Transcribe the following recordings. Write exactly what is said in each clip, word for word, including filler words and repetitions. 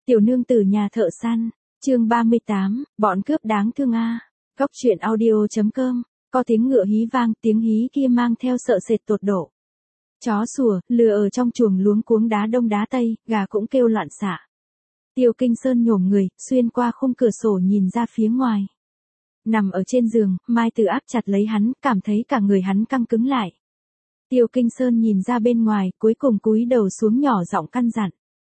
Tiểu nương tử nhà thợ săn, chương ba mươi tám, bọn cướp đáng thương a. Góc truyện audio chấm com, có tiếng ngựa hí vang, tiếng hí kia mang theo sợ sệt tột độ. Chó sủa, lừa ở trong chuồng luống cuống đá đông đá tây, gà cũng kêu loạn xạ. Tiêu Kinh Sơn nhổm người, xuyên qua khung cửa sổ nhìn ra phía ngoài. Nằm ở trên giường, Mai Tử áp chặt lấy hắn, cảm thấy cả người hắn căng cứng lại. Tiêu Kinh Sơn nhìn ra bên ngoài, cuối cùng cúi đầu xuống nhỏ giọng căn dặn.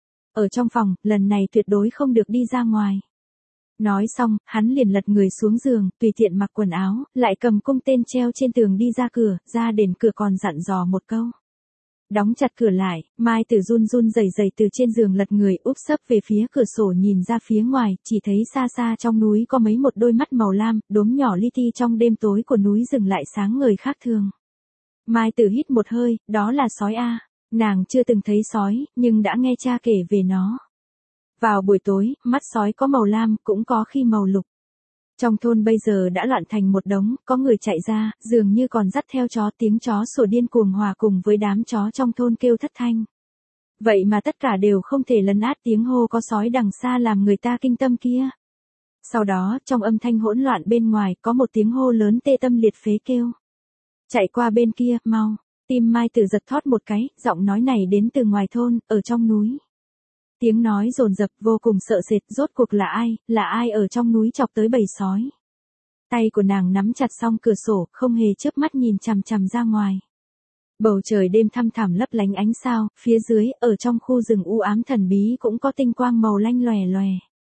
Ở trong phòng, lần này tuyệt đối không được đi ra ngoài. Nói xong, hắn liền lật người xuống giường, tùy tiện mặc quần áo, lại cầm cung tên treo trên tường đi ra cửa, ra đến cửa còn dặn dò một câu. Đóng chặt cửa lại, Mai Tử run run rẩy rẩy từ trên giường lật người úp sấp về phía cửa sổ nhìn ra phía ngoài, chỉ thấy xa xa trong núi có mấy một đôi mắt màu lam, đốm nhỏ li ti trong đêm tối của núi rừng lại sáng ngời khác thường. Mai Tử hít một hơi, đó là sói a. Nàng chưa từng thấy sói, nhưng đã nghe cha kể về nó. Vào buổi tối, mắt sói có màu lam, cũng có khi màu lục. Trong thôn bây giờ đã loạn thành một đống, có người chạy ra, dường như còn dắt theo chó, tiếng chó sủa điên cuồng hòa cùng với đám chó trong thôn kêu thất thanh. Vậy mà tất cả đều không thể lấn át tiếng hô có sói đằng xa làm người ta kinh tâm kia. Sau đó, trong âm thanh hỗn loạn bên ngoài, có một tiếng hô lớn tê tâm liệt phế kêu. Chạy qua bên kia, mau. Tim Mai Tử giật thót một cái, giọng nói này đến từ ngoài thôn, ở trong núi. Tiếng nói dồn dập vô cùng sợ sệt, rốt cuộc là ai, là ai ở trong núi chọc tới bầy sói. Tay của nàng nắm chặt song cửa sổ, không hề chớp mắt nhìn chằm chằm ra ngoài. Bầu trời đêm thăm thẳm lấp lánh ánh sao, phía dưới, ở trong khu rừng u ám thần bí cũng có tinh quang màu lanh lòe lòe.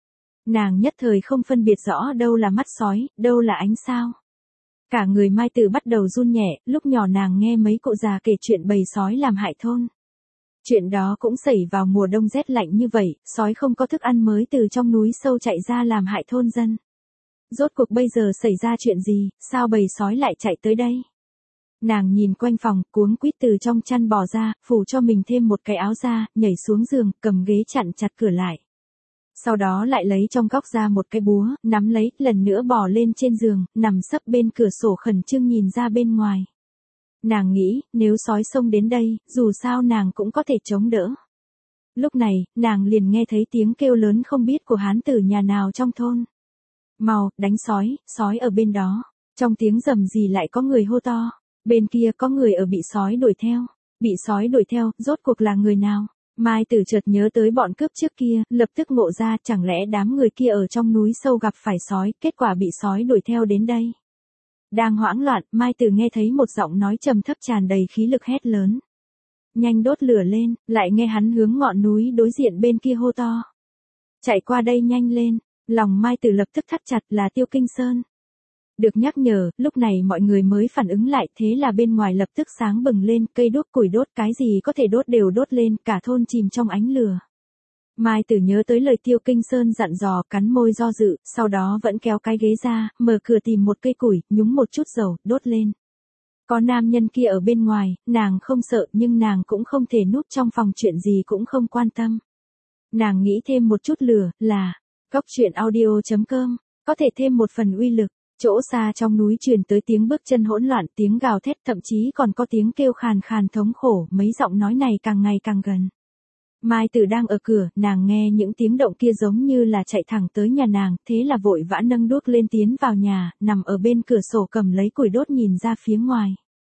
Nàng nhất thời không phân biệt rõ đâu là mắt sói, đâu là ánh sao. Cả người Mai Tử bắt đầu run nhẹ, lúc nhỏ nàng nghe mấy cụ già kể chuyện bầy sói làm hại thôn. Chuyện đó cũng xảy vào mùa đông rét lạnh như vậy, sói không có thức ăn mới từ trong núi sâu chạy ra làm hại thôn dân. Rốt cuộc bây giờ xảy ra chuyện gì, sao bầy sói lại chạy tới đây? Nàng nhìn quanh phòng, cuống quýt từ trong chăn bò ra, phủ cho mình thêm một cái áo da, nhảy xuống giường, cầm ghế chặn chặt cửa lại. Sau đó lại lấy trong góc ra một cái búa, nắm lấy, lần nữa bò lên trên giường, nằm sấp bên cửa sổ khẩn trương nhìn ra bên ngoài. Nàng nghĩ, nếu sói xông đến đây, dù sao nàng cũng có thể chống đỡ. Lúc này, nàng liền nghe thấy tiếng kêu lớn không biết của hán tử nhà nào trong thôn. Mau, đánh sói, sói ở bên đó. Trong tiếng rầm rì lại có người hô to. Bên kia có người ở bị sói đuổi theo. Bị sói đuổi theo, rốt cuộc là người nào? Mai Tử chợt nhớ tới bọn cướp trước kia, lập tức ngộ ra chẳng lẽ đám người kia ở trong núi sâu gặp phải sói, kết quả bị sói đuổi theo đến đây. Đang hoảng loạn, Mai Tử nghe thấy một giọng nói trầm thấp tràn đầy khí lực hét lớn. Nhanh đốt lửa lên, lại nghe hắn hướng ngọn núi đối diện bên kia hô to. Chạy qua đây nhanh lên, lòng Mai Tử lập tức thắt chặt là Tiêu Kinh Sơn. Được nhắc nhở, lúc này mọi người mới phản ứng lại, thế là bên ngoài lập tức sáng bừng lên, cây đốt củi đốt cái gì có thể đốt đều đốt lên, cả thôn chìm trong ánh lửa. Mai Tử nhớ tới lời Tiêu Kinh Sơn dặn dò, cắn môi do dự, sau đó vẫn kéo cái ghế ra, mở cửa tìm một cây củi, nhúng một chút dầu, đốt lên. Có nam nhân kia ở bên ngoài, nàng không sợ nhưng nàng cũng không thể núp trong phòng, chuyện gì cũng không quan tâm. Nàng nghĩ thêm một chút lửa, là, góc truyện audio chấm com, có thể thêm một phần uy lực. Chỗ xa trong núi truyền tới tiếng bước chân hỗn loạn, tiếng gào thét, thậm chí còn có tiếng kêu khàn khàn thống khổ, mấy giọng nói này càng ngày càng gần. Mai Tử đang ở cửa, nàng nghe những tiếng động kia giống như là chạy thẳng tới nhà nàng, thế là vội vã nâng đuốc lên tiến vào nhà, nằm ở bên cửa sổ cầm lấy củi đốt nhìn ra phía ngoài.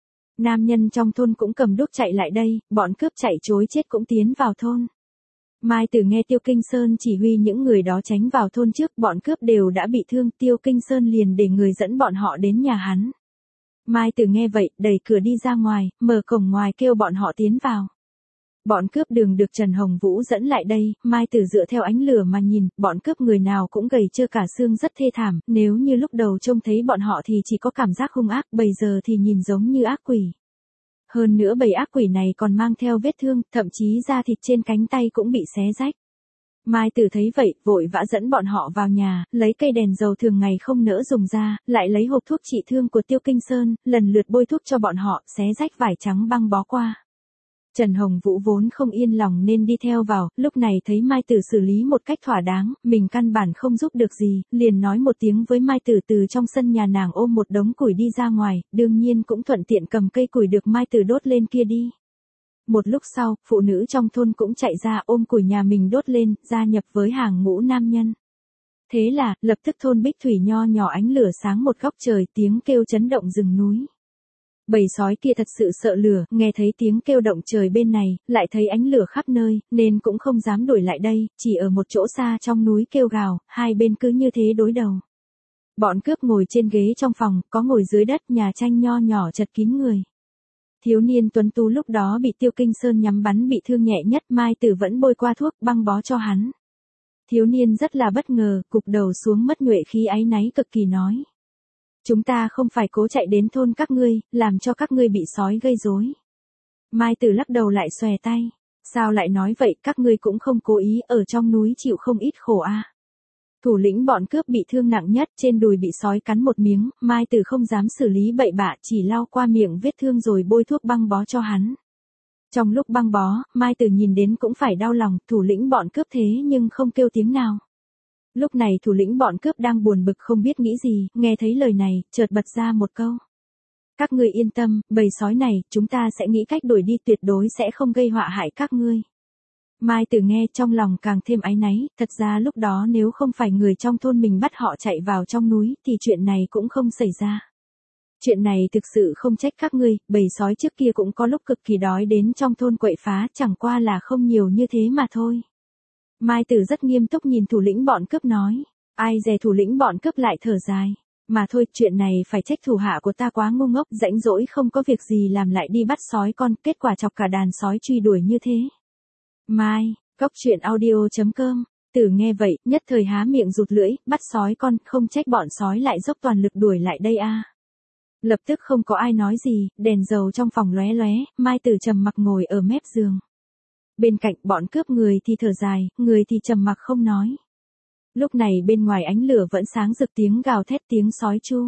Nam nhân trong thôn cũng cầm đuốc chạy lại đây, bọn cướp chạy trối chết cũng tiến vào thôn. Mai Tử nghe Tiêu Kinh Sơn chỉ huy những người đó tránh vào thôn trước, bọn cướp đều đã bị thương, Tiêu Kinh Sơn liền để người dẫn bọn họ đến nhà hắn. Mai Tử nghe vậy, đẩy cửa đi ra ngoài, mở cổng ngoài kêu bọn họ tiến vào. Bọn cướp đường được Trần Hồng Vũ dẫn lại đây, Mai Tử dựa theo ánh lửa mà nhìn, bọn cướp người nào cũng gầy trơ cả xương rất thê thảm, nếu như lúc đầu trông thấy bọn họ thì chỉ có cảm giác hung ác, bây giờ thì nhìn giống như ác quỷ. Hơn nữa bầy ác quỷ này còn mang theo vết thương, thậm chí da thịt trên cánh tay cũng bị xé rách. Mai Tử thấy vậy, vội vã dẫn bọn họ vào nhà, lấy cây đèn dầu thường ngày không nỡ dùng ra, lại lấy hộp thuốc trị thương của Tiêu Kinh Sơn, lần lượt bôi thuốc cho bọn họ, xé rách vải trắng băng bó qua. Trần Hồng Vũ vốn không yên lòng nên đi theo vào, lúc này thấy Mai Tử xử lý một cách thỏa đáng, mình căn bản không giúp được gì, liền nói một tiếng với Mai Tử từ trong sân nhà nàng ôm một đống củi đi ra ngoài, đương nhiên cũng thuận tiện cầm cây củi được Mai Tử đốt lên kia đi. Một lúc sau, phụ nữ trong thôn cũng chạy ra ôm củi nhà mình đốt lên, gia nhập với hàng ngũ nam nhân. Thế là, lập tức thôn Bích Thủy nho nhỏ ánh lửa sáng một góc trời, tiếng kêu chấn động rừng núi. Bầy sói kia thật sự sợ lửa, nghe thấy tiếng kêu động trời bên này, lại thấy ánh lửa khắp nơi, nên cũng không dám đuổi lại đây, chỉ ở một chỗ xa trong núi kêu gào, hai bên cứ như thế đối đầu. Bọn cướp ngồi trên ghế trong phòng, có ngồi dưới đất, nhà tranh nho nhỏ chật kín người. Thiếu niên tuấn tú lúc đó bị Tiêu Kinh Sơn nhắm bắn bị thương nhẹ nhất, Mai Tử vẫn bôi qua thuốc băng bó cho hắn. Thiếu niên rất là bất ngờ, cụp đầu xuống mất nhuệ khí áy náy cực kỳ nói. Chúng ta không phải cố chạy đến thôn các ngươi, làm cho các ngươi bị sói gây rối. Mai Tử lắc đầu lại xòe tay. Sao lại nói vậy, các ngươi cũng không cố ý, ở trong núi chịu không ít khổ a. Thủ lĩnh bọn cướp bị thương nặng nhất, trên đùi bị sói cắn một miếng, Mai Tử không dám xử lý bậy bạ, chỉ lau qua miệng vết thương rồi bôi thuốc băng bó cho hắn. Trong lúc băng bó, Mai Tử nhìn đến cũng phải đau lòng, thủ lĩnh bọn cướp thế nhưng không kêu tiếng nào. Lúc này thủ lĩnh bọn cướp đang buồn bực không biết nghĩ gì, nghe thấy lời này, chợt bật ra một câu. Các ngươi yên tâm, bầy sói này, chúng ta sẽ nghĩ cách đuổi đi, tuyệt đối sẽ không gây họa hại các ngươi. Mai Tử nghe trong lòng càng thêm áy náy, thật ra lúc đó nếu không phải người trong thôn mình bắt họ chạy vào trong núi, thì chuyện này cũng không xảy ra. Chuyện này thực sự không trách các ngươi, bầy sói trước kia cũng có lúc cực kỳ đói đến trong thôn quậy phá, chẳng qua là không nhiều như thế mà thôi. Mai Tử rất nghiêm túc nhìn thủ lĩnh bọn cướp nói, ai dè thủ lĩnh bọn cướp lại thở dài. Mà thôi, chuyện này phải trách thủ hạ của ta quá ngu ngốc, rãnh rỗi không có việc gì làm lại đi bắt sói con, kết quả chọc cả đàn sói truy đuổi như thế. Mai, Góc Chuyện Audio chấm com. Tử nghe vậy, nhất thời há miệng rụt lưỡi, bắt sói con, không trách bọn sói lại dốc toàn lực đuổi lại đây a. Lập tức không có ai nói gì, đèn dầu trong phòng lóe lóe, Mai Tử trầm mặc ngồi ở mép giường. Bên cạnh bọn cướp người thì thở dài, người thì trầm mặc không nói. Lúc này bên ngoài ánh lửa vẫn sáng rực, tiếng gào thét, tiếng sói chu.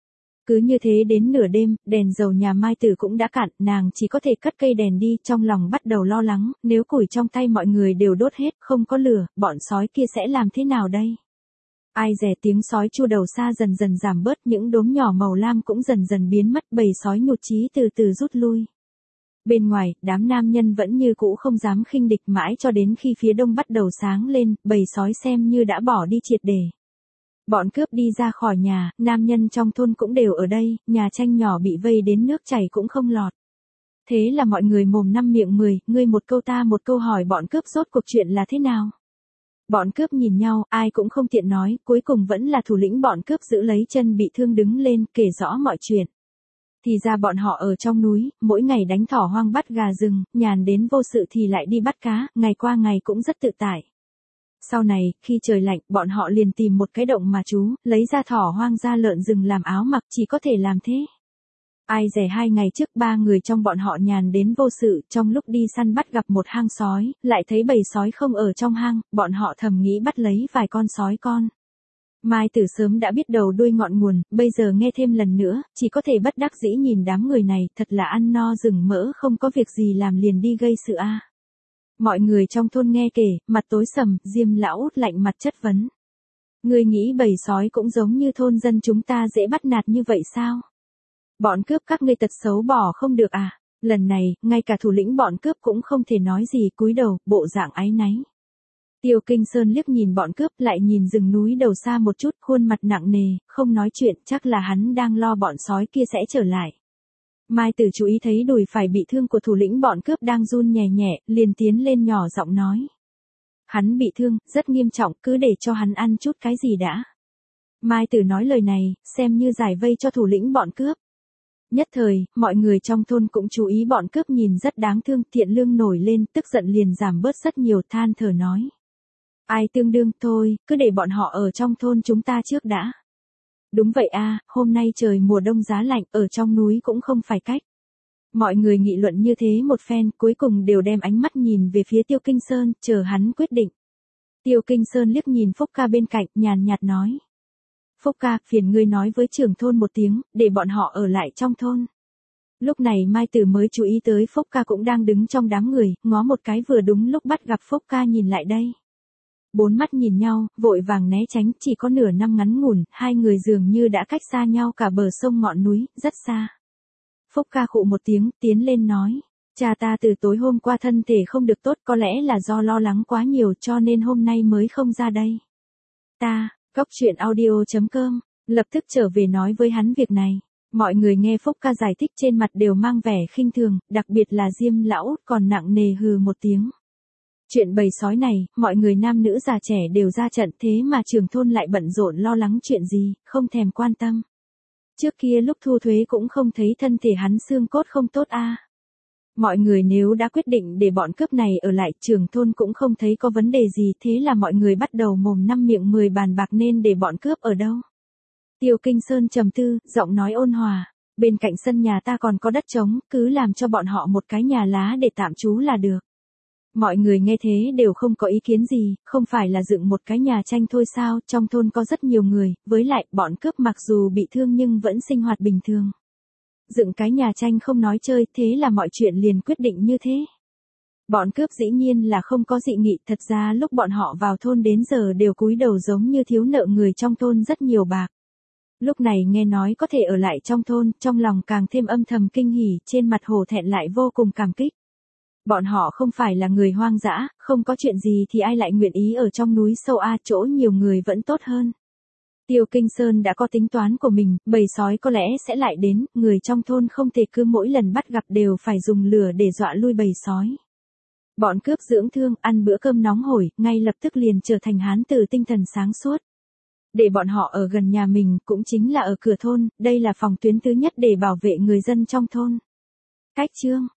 Cứ như thế đến nửa đêm, đèn dầu nhà Mai Tử cũng đã cạn, nàng chỉ có thể cất cây đèn đi, trong lòng bắt đầu lo lắng, nếu củi trong tay mọi người đều đốt hết, không có lửa, bọn sói kia sẽ làm thế nào đây? Ai dè tiếng sói chu đầu xa dần dần giảm bớt, những đốm nhỏ màu lam cũng dần dần biến mất, bầy sói nhụt chí từ từ rút lui. Bên ngoài, đám nam nhân vẫn như cũ không dám khinh địch, mãi cho đến khi phía đông bắt đầu sáng lên, bầy sói xem như đã bỏ đi triệt để. Bọn cướp đi ra khỏi nhà, nam nhân trong thôn cũng đều ở đây, nhà tranh nhỏ bị vây đến nước chảy cũng không lọt. Thế là mọi người mồm năm miệng mười, ngươi một câu ta một câu hỏi bọn cướp rốt cuộc chuyện là thế nào. Bọn cướp nhìn nhau, ai cũng không tiện nói, cuối cùng vẫn là thủ lĩnh bọn cướp giữ lấy chân bị thương đứng lên, kể rõ mọi chuyện. Thì ra bọn họ ở trong núi, mỗi ngày đánh thỏ hoang bắt gà rừng, nhàn đến vô sự thì lại đi bắt cá, ngày qua ngày cũng rất tự tại. Sau này, khi trời lạnh, bọn họ liền tìm một cái động mà trú, lấy ra thỏ hoang ra lợn rừng làm áo mặc, chỉ có thể làm thế. Ai dè hai ngày trước ba người trong bọn họ nhàn đến vô sự, trong lúc đi săn bắt gặp một hang sói, lại thấy bầy sói không ở trong hang, bọn họ thầm nghĩ bắt lấy vài con sói con. Mai Tử sớm đã biết đầu đuôi ngọn nguồn, bây giờ nghe thêm lần nữa, chỉ có thể bất đắc dĩ nhìn đám người này, thật là ăn no rừng mỡ không có việc gì làm liền đi gây sự a. Mọi người trong thôn nghe kể, mặt tối sầm, Diêm lão út lạnh mặt chất vấn. Ngươi nghĩ bầy sói cũng giống như thôn dân chúng ta dễ bắt nạt như vậy sao? Bọn cướp các ngươi tật xấu bỏ không được à? Lần này, ngay cả thủ lĩnh bọn cướp cũng không thể nói gì, cúi đầu, bộ dạng áy náy. Tiêu Kinh Sơn liếc nhìn bọn cướp, lại nhìn rừng núi đầu xa một chút, khuôn mặt nặng nề, không nói chuyện, chắc là hắn đang lo bọn sói kia sẽ trở lại. Mai Tử chú ý thấy đùi phải bị thương của thủ lĩnh bọn cướp đang run nhẹ nhẹ, liền tiến lên nhỏ giọng nói. Hắn bị thương, rất nghiêm trọng, cứ để cho hắn ăn chút cái gì đã. Mai Tử nói lời này, xem như giải vây cho thủ lĩnh bọn cướp. Nhất thời, mọi người trong thôn cũng chú ý bọn cướp nhìn rất đáng thương, Thiện Lương nổi lên, tức giận liền giảm bớt rất nhiều, than thở nói. Ai tương đương, thôi, cứ để bọn họ ở trong thôn chúng ta trước đã. Đúng vậy a, hôm nay trời mùa đông giá lạnh, ở trong núi cũng không phải cách. Mọi người nghị luận như thế một phen, cuối cùng đều đem ánh mắt nhìn về phía Tiêu Kinh Sơn, chờ hắn quyết định. Tiêu Kinh Sơn liếc nhìn Phúc Ca bên cạnh, nhàn nhạt nói. Phúc Ca, phiền ngươi nói với trưởng thôn một tiếng, để bọn họ ở lại trong thôn. Lúc này Mai Tử mới chú ý tới Phúc Ca cũng đang đứng trong đám người, ngó một cái vừa đúng lúc bắt gặp Phúc Ca nhìn lại đây. Bốn mắt nhìn nhau, vội vàng né tránh, chỉ có nửa năm ngắn ngủn, hai người dường như đã cách xa nhau cả bờ sông ngọn núi, rất xa. Phúc Ca khụ một tiếng, tiến lên nói. Cha ta từ tối hôm qua thân thể không được tốt, có lẽ là do lo lắng quá nhiều cho nên hôm nay mới không ra đây. Ta, Cốc truyện audio chấm com, lập tức trở về nói với hắn việc này. Mọi người nghe Phúc ca giải thích trên mặt đều mang vẻ khinh thường, đặc biệt là Diêm lão còn nặng nề hừ một tiếng. Chuyện bầy sói này, mọi người nam nữ già trẻ đều ra trận, thế mà trưởng thôn lại bận rộn lo lắng chuyện gì, không thèm quan tâm. Trước kia lúc thu thuế cũng không thấy thân thể hắn xương cốt không tốt a. À. Mọi người nếu đã quyết định để bọn cướp này ở lại, trưởng thôn cũng không thấy có vấn đề gì, thế là mọi người bắt đầu mồm năm miệng mười bàn bạc nên để bọn cướp ở đâu. Tiêu Kinh Sơn trầm tư, giọng nói ôn hòa, bên cạnh sân nhà ta còn có đất trống, cứ làm cho bọn họ một cái nhà lá để tạm trú là được. Mọi người nghe thế đều không có ý kiến gì, không phải là dựng một cái nhà tranh thôi sao, trong thôn có rất nhiều người, với lại bọn cướp mặc dù bị thương nhưng vẫn sinh hoạt bình thường. Dựng cái nhà tranh không nói chơi, thế là mọi chuyện liền quyết định như thế. Bọn cướp dĩ nhiên là không có dị nghị, thật ra lúc bọn họ vào thôn đến giờ đều cúi đầu giống như thiếu nợ người trong thôn rất nhiều bạc. Lúc này nghe nói có thể ở lại trong thôn, trong lòng càng thêm âm thầm kinh hỉ, trên mặt hổ thẹn lại vô cùng cảm kích. Bọn họ không phải là người hoang dã, không có chuyện gì thì ai lại nguyện ý ở trong núi sâu a, chỗ nhiều người vẫn tốt hơn. Tiêu Kinh Sơn đã có tính toán của mình, bầy sói có lẽ sẽ lại đến, người trong thôn không thể cứ mỗi lần bắt gặp đều phải dùng lửa để dọa lui bầy sói. Bọn cướp dưỡng thương, ăn bữa cơm nóng hổi, ngay lập tức liền trở thành hán tử tinh thần sáng suốt. Để bọn họ ở gần nhà mình, cũng chính là ở cửa thôn, đây là phòng tuyến thứ nhất để bảo vệ người dân trong thôn. Cách chương